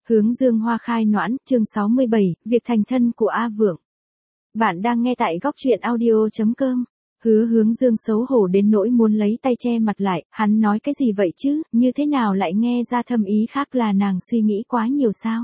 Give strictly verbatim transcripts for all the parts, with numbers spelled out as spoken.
Hướng dương hoa khai noãn, chương sáu mươi bảy, việc thành thân của A Vượng. Bạn đang nghe tại góc truyện audio chấm com. Hứa hướng dương xấu hổ đến nỗi muốn lấy tay che mặt lại, hắn nói cái gì vậy chứ, như thế nào lại nghe ra thâm ý khác, là nàng suy nghĩ quá nhiều sao?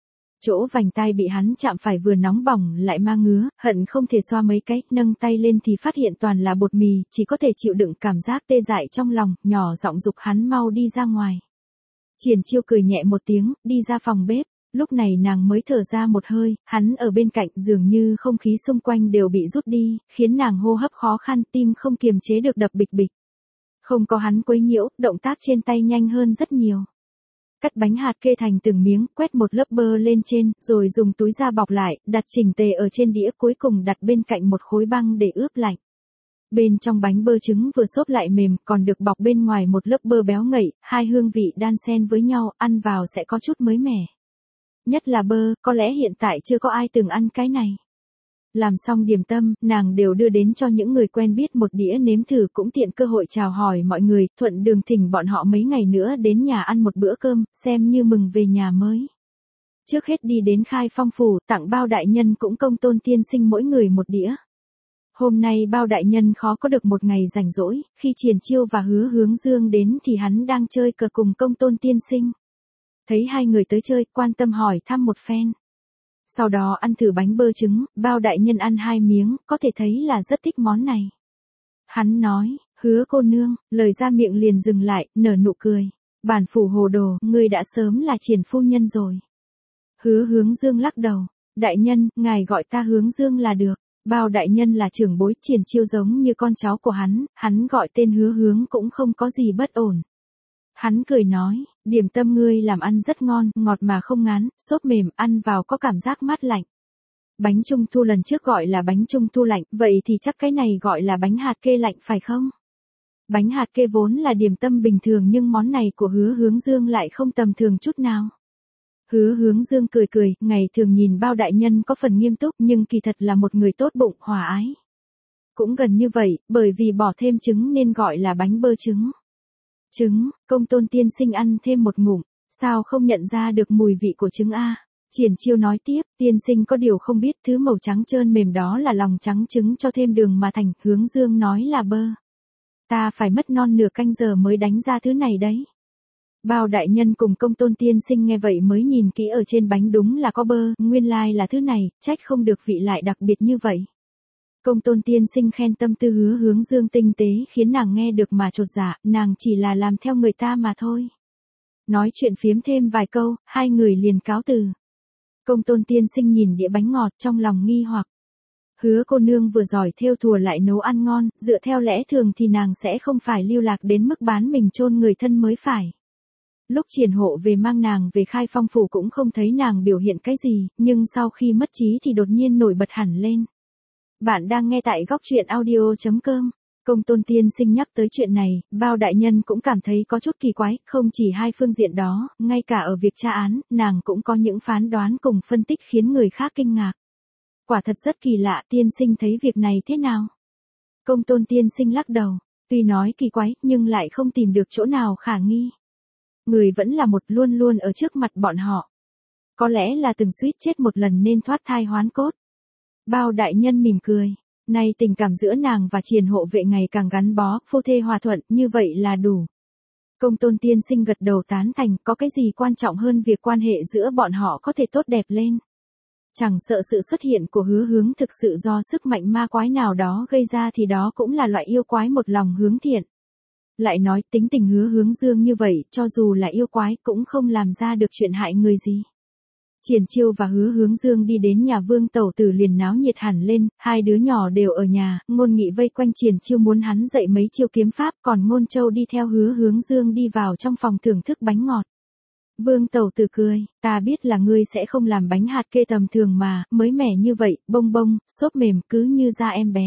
Chỗ vành tai bị hắn chạm phải vừa nóng bỏng lại mang ngứa, hận không thể xoa mấy cái, nâng tay lên thì phát hiện toàn là bột mì, chỉ có thể chịu đựng cảm giác tê dại trong lòng, nhỏ giọng giục hắn mau đi ra ngoài. Triển Chiêu cười nhẹ một tiếng, đi ra phòng bếp, lúc này nàng mới thở ra một hơi, hắn ở bên cạnh dường như không khí xung quanh đều bị rút đi, khiến nàng hô hấp khó khăn, tim không kiềm chế được đập bịch bịch. Không có hắn quấy nhiễu, động tác trên tay nhanh hơn rất nhiều. Cắt bánh hạt kê thành từng miếng, quét một lớp bơ lên trên, rồi dùng túi da bọc lại, đặt chỉnh tề ở trên đĩa, cuối cùng đặt bên cạnh một khối băng để ướp lạnh. Bên trong bánh bơ trứng vừa xốp lại mềm, còn được bọc bên ngoài một lớp bơ béo ngậy, hai hương vị đan xen với nhau, ăn vào sẽ có chút mới mẻ. Nhất là bơ, có lẽ hiện tại chưa có ai từng ăn cái này. Làm xong điểm tâm, nàng đều đưa đến cho những người quen biết một đĩa nếm thử, cũng tiện cơ hội chào hỏi mọi người, thuận đường thỉnh bọn họ mấy ngày nữa đến nhà ăn một bữa cơm, xem như mừng về nhà mới. Trước hết đi đến Khai Phong phủ, tặng Bao đại nhân cũng Công Tôn tiên sinh mỗi người một đĩa. Hôm nay Bao đại nhân khó có được một ngày rảnh rỗi, khi Triển Chiêu và Hứa Hướng Dương đến thì hắn đang chơi cờ cùng Công Tôn tiên sinh. Thấy hai người tới chơi, quan tâm hỏi thăm một phen. Sau đó ăn thử bánh bơ trứng, Bao đại nhân ăn hai miếng, có thể thấy là rất thích món này. Hắn nói, Hứa cô nương, lời ra miệng liền dừng lại, nở nụ cười. Bản phủ hồ đồ, ngươi đã sớm là Triển phu nhân rồi. Hứa Hướng Dương lắc đầu, đại nhân, ngài gọi ta Hướng Dương là được. Bao đại nhân là trưởng bối, Triển Chiêu giống như con cháu của hắn, hắn gọi tên Hứa Hướng cũng không có gì bất ổn. Hắn cười nói, điểm tâm ngươi làm ăn rất ngon, ngọt mà không ngán, xốp mềm, ăn vào có cảm giác mát lạnh. Bánh trung thu lần trước gọi là bánh trung thu lạnh, vậy thì chắc cái này gọi là bánh hạt kê lạnh phải không? Bánh hạt kê vốn là điểm tâm bình thường, nhưng món này của Hứa Hướng Dương lại không tầm thường chút nào. Hứa Hướng Dương cười cười, ngày thường nhìn Bao đại nhân có phần nghiêm túc, nhưng kỳ thật là một người tốt bụng, hòa ái. Cũng gần như vậy, bởi vì bỏ thêm trứng nên gọi là bánh bơ trứng. Trứng, Công Tôn tiên sinh ăn thêm một ngụm, sao không nhận ra được mùi vị của trứng a? Triển Chiêu nói tiếp, tiên sinh có điều không biết, thứ màu trắng trơn mềm đó là lòng trắng trứng cho thêm đường mà thành. Hướng Dương nói là bơ. Ta phải mất non nửa canh giờ mới đánh ra thứ này đấy. Bao đại nhân cùng Công Tôn tiên sinh nghe vậy mới nhìn kỹ ở trên bánh, đúng là có bơ, nguyên lai là thứ này, trách không được vị lại đặc biệt như vậy. Công Tôn tiên sinh khen tâm tư Hứa Hướng Dương tinh tế, khiến nàng nghe được mà chột dạ, nàng chỉ là làm theo người ta mà thôi. Nói chuyện phiếm thêm vài câu, hai người liền cáo từ. Công Tôn tiên sinh nhìn đĩa bánh ngọt trong lòng nghi hoặc. Hứa cô nương vừa giỏi thêu thùa lại nấu ăn ngon, dựa theo lẽ thường thì nàng sẽ không phải lưu lạc đến mức bán mình chôn người thân mới phải. Lúc Triển Hộ về mang nàng về Khai Phong phủ cũng không thấy nàng biểu hiện cái gì, nhưng sau khi mất trí thì đột nhiên nổi bật hẳn lên. Bạn đang nghe tại góc truyện audio chấm com. Công Tôn tiên sinh nhắc tới chuyện này, Bao đại nhân cũng cảm thấy có chút kỳ quái, không chỉ hai phương diện đó, ngay cả ở việc tra án, nàng cũng có những phán đoán cùng phân tích khiến người khác kinh ngạc. Quả thật rất kỳ lạ, tiên sinh thấy việc này thế nào? Công Tôn tiên sinh lắc đầu, tuy nói kỳ quái, nhưng lại không tìm được chỗ nào khả nghi. Người vẫn là một, luôn luôn ở trước mặt bọn họ. Có lẽ là từng suýt chết một lần nên thoát thai hoán cốt. Bao đại nhân mỉm cười, nay tình cảm giữa nàng và Triển Hộ vệ ngày càng gắn bó, phu thê hòa thuận, như vậy là đủ. Công Tôn tiên sinh gật đầu tán thành, có cái gì quan trọng hơn việc quan hệ giữa bọn họ có thể tốt đẹp lên. Chẳng sợ sự xuất hiện của Hứa Hướng thực sự do sức mạnh ma quái nào đó gây ra thì đó cũng là loại yêu quái một lòng hướng thiện. Lại nói tính tình Hứa Hướng Dương như vậy, cho dù là yêu quái cũng không làm ra được chuyện hại người gì. Triển Chiêu và Hứa Hướng Dương đi đến nhà Vương tẩu tử liền náo nhiệt hẳn lên, hai đứa nhỏ đều ở nhà, Ngôn Nghị vây quanh Triển Chiêu muốn hắn dạy mấy chiêu kiếm pháp, còn Ngôn Châu đi theo Hứa Hướng Dương đi vào trong phòng thưởng thức bánh ngọt. Vương tẩu tử cười, ta biết là ngươi sẽ không làm bánh hạt kê tầm thường mà, mới mẻ như vậy, bông bông, xốp mềm cứ như da em bé.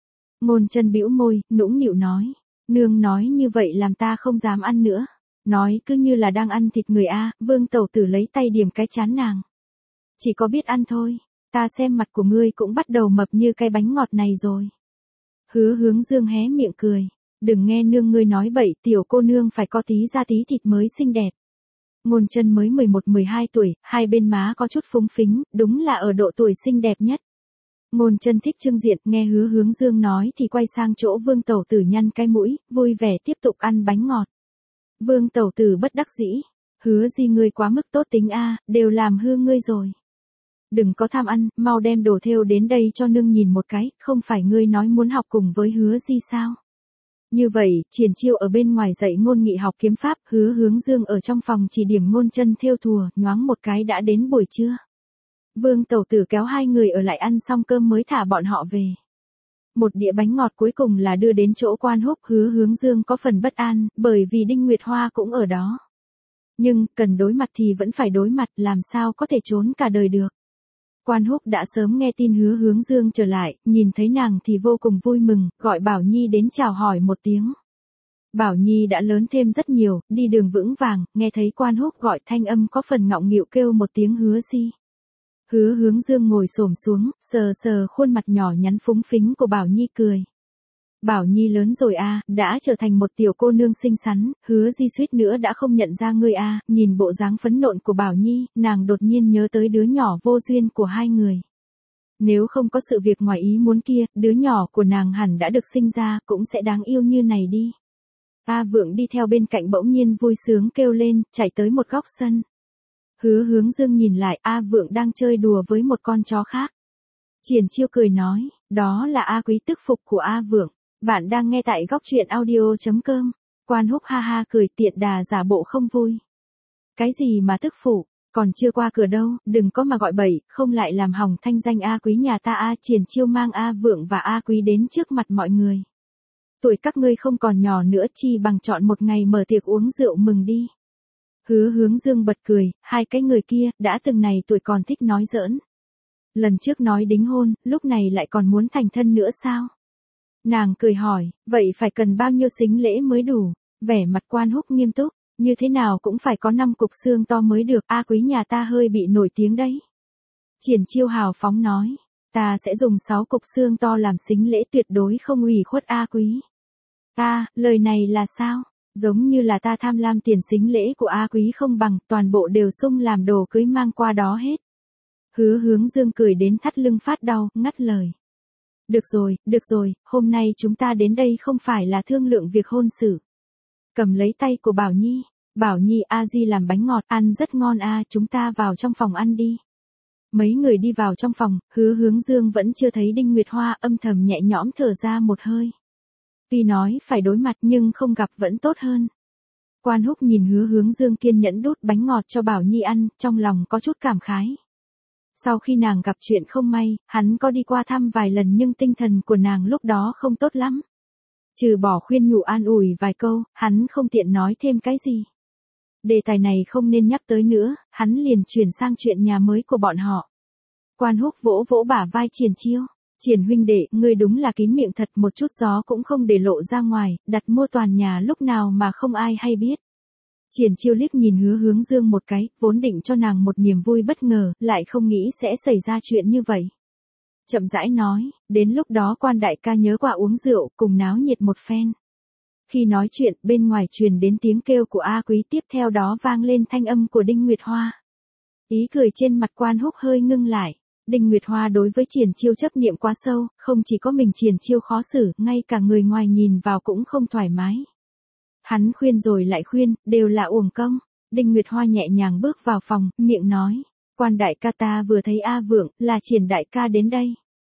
Ngôn Chân bĩu môi, nũng nịu nói, nương nói như vậy làm ta không dám ăn nữa. Nói cứ như là đang ăn thịt người a. Vương tẩu tử lấy tay điểm cái chán nàng. Chỉ có biết ăn thôi, ta xem mặt của ngươi cũng bắt đầu mập như cái bánh ngọt này rồi. Hứa Hướng Dương hé miệng cười, đừng nghe nương ngươi nói bậy, tiểu cô nương phải có tí da tí thịt mới xinh đẹp. Ngôn Chân mới mười một mười hai tuổi, hai bên má có chút phúng phính, đúng là ở độ tuổi xinh đẹp nhất. Ngôn Chân thích trưng diện, nghe Hứa Hướng Dương nói thì quay sang chỗ Vương Tẩu Tử nhăn cái mũi, vui vẻ tiếp tục ăn bánh ngọt. Vương Tẩu Tử bất đắc dĩ, Hứa gì ngươi quá mức tốt tính a, đều làm hư ngươi rồi. Đừng có tham ăn, mau đem đồ thêu đến đây cho nương nhìn một cái, không phải ngươi nói muốn học cùng với Hứa gì sao? Như vậy, Triển Chiêu ở bên ngoài dạy Ngôn Nghị học kiếm pháp, Hứa Hướng Dương ở trong phòng chỉ điểm Ngôn Chân thêu thùa, nhoáng một cái đã đến buổi trưa. Vương Tẩu Tử kéo hai người ở lại ăn xong cơm mới thả bọn họ về. Một đĩa bánh ngọt cuối cùng là đưa đến chỗ Quan Húc. Hứa Hướng Dương có phần bất an, bởi vì Đinh Nguyệt Hoa cũng ở đó. Nhưng, cần đối mặt thì vẫn phải đối mặt, làm sao có thể trốn cả đời được. Quan Húc đã sớm nghe tin Hứa Hướng Dương trở lại, nhìn thấy nàng thì vô cùng vui mừng, gọi Bảo Nhi đến chào hỏi một tiếng. Bảo Nhi đã lớn thêm rất nhiều, đi đường vững vàng, nghe thấy Quan Húc gọi thanh âm có phần ngọng nghịu kêu một tiếng Hứa gì. Hứa Hướng Dương ngồi xổm xuống, sờ sờ khuôn mặt nhỏ nhắn phúng phính của Bảo Nhi cười. Bảo Nhi lớn rồi a, đã trở thành một tiểu cô nương xinh xắn, Hứa Di suýt nữa đã không nhận ra ngươi a, nhìn bộ dáng phấn nộn của Bảo Nhi, nàng đột nhiên nhớ tới đứa nhỏ vô duyên của hai người. Nếu không có sự việc ngoài ý muốn kia, đứa nhỏ của nàng hẳn đã được sinh ra, cũng sẽ đáng yêu như này đi. A Vượng đi theo bên cạnh bỗng nhiên vui sướng kêu lên, chạy tới một góc sân. Hứa Hướng Dương nhìn lại, A Vượng đang chơi đùa với một con chó khác. Triển Chiêu cười nói, đó là A Quý tức phục của A Vượng. Bạn đang nghe tại góc truyện audio chấm com. Quan Húc ha ha cười tiện đà giả bộ không vui. Cái gì mà tức phụ, còn chưa qua cửa đâu, đừng có mà gọi bậy, không lại làm hỏng thanh danh A Quý nhà ta a. Triển Chiêu mang A Vượng và A Quý đến trước mặt mọi người. Tuổi các ngươi không còn nhỏ nữa, chi bằng chọn một ngày mở tiệc uống rượu mừng đi. Hứa Hướng Dương bật cười, hai cái người kia, đã từng này tuổi còn thích nói giỡn. Lần trước nói đính hôn, lúc này lại còn muốn thành thân nữa sao? Nàng cười hỏi, vậy phải cần bao nhiêu sính lễ mới đủ? Vẻ mặt Quan Húc nghiêm túc, như thế nào cũng phải có năm cục xương to mới được, A Quý nhà ta hơi bị nổi tiếng đấy. Triển Chiêu hào phóng nói, ta sẽ dùng sáu cục xương to làm sính lễ, tuyệt đối không ủy khuất A Quý. A, lời này là sao? Giống như là ta tham lam tiền sính lễ của A Quý không bằng, toàn bộ đều sung làm đồ cưới mang qua đó hết. Hứa Hướng Dương cười đến thắt lưng phát đau, ngắt lời. Được rồi, được rồi, hôm nay chúng ta đến đây không phải là thương lượng việc hôn sự. Cầm lấy tay của Bảo Nhi, Bảo Nhi A Di làm bánh ngọt, ăn rất ngon a, chúng ta vào trong phòng ăn đi. Mấy người đi vào trong phòng, Hứa Hướng Dương vẫn chưa thấy Đinh Nguyệt Hoa, âm thầm nhẹ nhõm thở ra một hơi. Tuy nói phải đối mặt nhưng không gặp vẫn tốt hơn. Quan Húc nhìn Hứa Hướng Dương kiên nhẫn đút bánh ngọt cho Bảo Nhi ăn, trong lòng có chút cảm khái. Sau khi nàng gặp chuyện không may, hắn có đi qua thăm vài lần nhưng tinh thần của nàng lúc đó không tốt lắm. Trừ bỏ khuyên nhủ an ủi vài câu, hắn không tiện nói thêm cái gì. Đề tài này không nên nhắc tới nữa, hắn liền chuyển sang chuyện nhà mới của bọn họ. Quan Húc vỗ vỗ bả vai Triển Chiêu. Triển huynh đệ, ngươi đúng là kín miệng thật, một chút gió cũng không để lộ ra ngoài, đặt mua toàn nhà lúc nào mà không ai hay biết. Triển Chiêu liếc nhìn Hứa Hướng Dương một cái, vốn định cho nàng một niềm vui bất ngờ, lại không nghĩ sẽ xảy ra chuyện như vậy. Chậm rãi nói, đến lúc đó Quan đại ca nhớ qua uống rượu, cùng náo nhiệt một phen. Khi nói chuyện, bên ngoài truyền đến tiếng kêu của A Quý, tiếp theo đó vang lên thanh âm của Đinh Nguyệt Hoa. Ý cười trên mặt Quan Húc hơi ngưng lại. Đinh Nguyệt Hoa đối với Triển Chiêu chấp niệm quá sâu, không chỉ có mình Triển Chiêu khó xử, ngay cả người ngoài nhìn vào cũng không thoải mái. Hắn khuyên rồi lại khuyên, đều là uổng công. Đinh Nguyệt Hoa nhẹ nhàng bước vào phòng, miệng nói, Quan đại ca ta vừa thấy A Vượng, là Triển đại ca đến đây.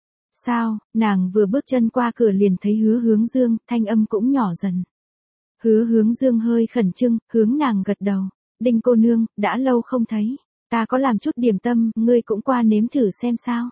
Sao, nàng vừa bước chân qua cửa liền thấy Hứa Hướng Dương, thanh âm cũng nhỏ dần. Hứa Hướng Dương hơi khẩn trương, hướng nàng gật đầu. Đinh cô nương, đã lâu không thấy. Ta có làm chút điểm tâm, ngươi cũng qua nếm thử xem sao.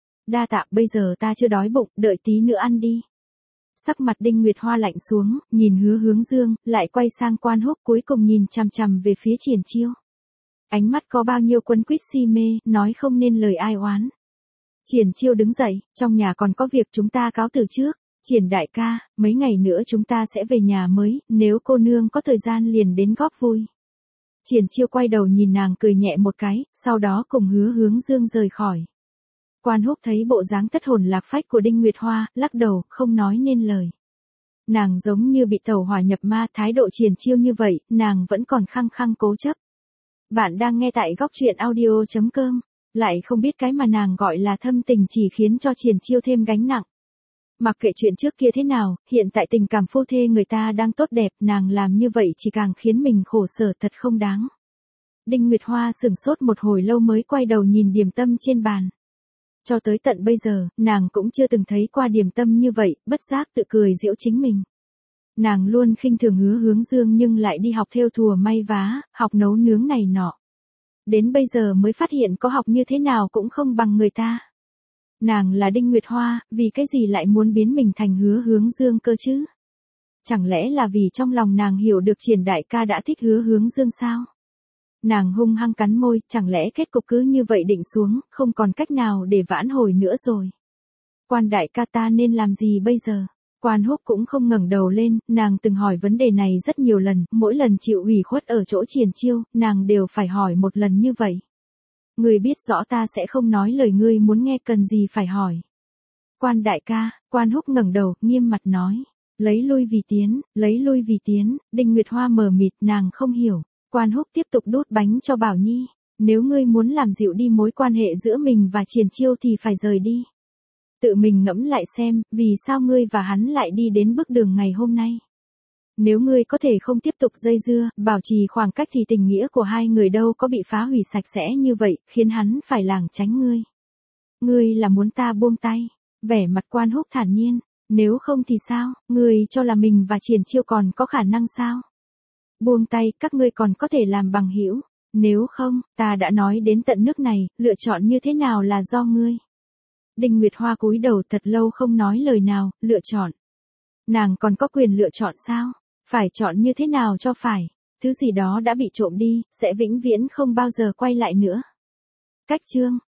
Đa tạ, bây giờ ta chưa đói bụng, đợi tí nữa ăn đi. Sắc mặt Đinh Nguyệt Hoa lạnh xuống, nhìn Hứa Hướng Dương, lại quay sang Quan Húc, cuối cùng nhìn chằm chằm về phía Triển Chiêu. Ánh mắt có bao nhiêu quấn quýt si mê, nói không nên lời ai oán. Triển Chiêu đứng dậy, trong nhà còn có việc, chúng ta cáo từ trước. Triển đại ca, mấy ngày nữa chúng ta sẽ về nhà mới, nếu cô nương có thời gian liền đến góp vui. Triển Chiêu quay đầu nhìn nàng cười nhẹ một cái, sau đó cùng Hứa Hướng Dương rời khỏi. Quan Húc thấy bộ dáng thất hồn lạc phách của Đinh Nguyệt Hoa, lắc đầu, không nói nên lời. Nàng giống như bị tẩu hỏa nhập ma, thái độ Triển Chiêu như vậy, nàng vẫn còn khăng khăng cố chấp. Bạn đang nghe tại góc truyện audio chấm com. Lại không biết cái mà nàng gọi là thâm tình chỉ khiến cho Triển Chiêu thêm gánh nặng. Mặc kệ chuyện trước kia thế nào, hiện tại tình cảm phu thê người ta đang tốt đẹp, nàng làm như vậy chỉ càng khiến mình khổ sở, thật không đáng. Đinh Nguyệt Hoa sửng sốt một hồi lâu mới quay đầu nhìn điểm tâm trên bàn. Cho tới tận bây giờ, nàng cũng chưa từng thấy qua điểm tâm như vậy, bất giác tự cười giễu chính mình. Nàng luôn khinh thường Hứa Hướng Dương nhưng lại đi học thêu thùa may vá, học nấu nướng này nọ. Đến bây giờ mới phát hiện có học như thế nào cũng không bằng người ta. Nàng là Đinh Nguyệt Hoa, vì cái gì lại muốn biến mình thành Hứa Hướng Dương cơ chứ? Chẳng lẽ là vì trong lòng nàng hiểu được Triển đại ca đã thích Hứa Hướng Dương sao? Nàng hung hăng cắn môi, chẳng lẽ kết cục cứ như vậy định xuống, không còn cách nào để vãn hồi nữa rồi. Quan đại ca, ta nên làm gì bây giờ? Quan Húc cũng không ngẩng đầu lên, nàng từng hỏi vấn đề này rất nhiều lần, mỗi lần chịu ủy khuất ở chỗ Triển Chiêu, nàng đều phải hỏi một lần như vậy. Ngươi biết rõ ta sẽ không nói lời ngươi muốn nghe, cần gì phải hỏi. Quan đại ca, Quan Húc ngẩng đầu, nghiêm mặt nói. Lấy lui vì tiến, lấy lui vì tiến, Đinh Nguyệt Hoa mờ mịt, nàng không hiểu. Quan Húc tiếp tục đút bánh cho Bảo Nhi. Nếu ngươi muốn làm dịu đi mối quan hệ giữa mình và Triển Chiêu thì phải rời đi. Tự mình ngẫm lại xem, vì sao ngươi và hắn lại đi đến bước đường ngày hôm nay. Nếu ngươi có thể không tiếp tục dây dưa, bảo trì khoảng cách thì tình nghĩa của hai người đâu có bị phá hủy sạch sẽ như vậy, khiến hắn phải lảng tránh ngươi. Ngươi là muốn ta buông tay. Vẻ mặt Quan Húc thản nhiên. Nếu không thì sao, ngươi cho là mình và Triển Chiêu còn có khả năng sao? Buông tay, các ngươi còn có thể làm bằng hữu. Nếu không, ta đã nói đến tận nước này, lựa chọn như thế nào là do ngươi. Đinh Nguyệt Hoa cúi đầu thật lâu không nói lời nào, lựa chọn. Nàng còn có quyền lựa chọn sao? Phải chọn như thế nào cho phải? Thứ gì đó đã bị trộm đi, sẽ vĩnh viễn không bao giờ quay lại nữa. Cách chương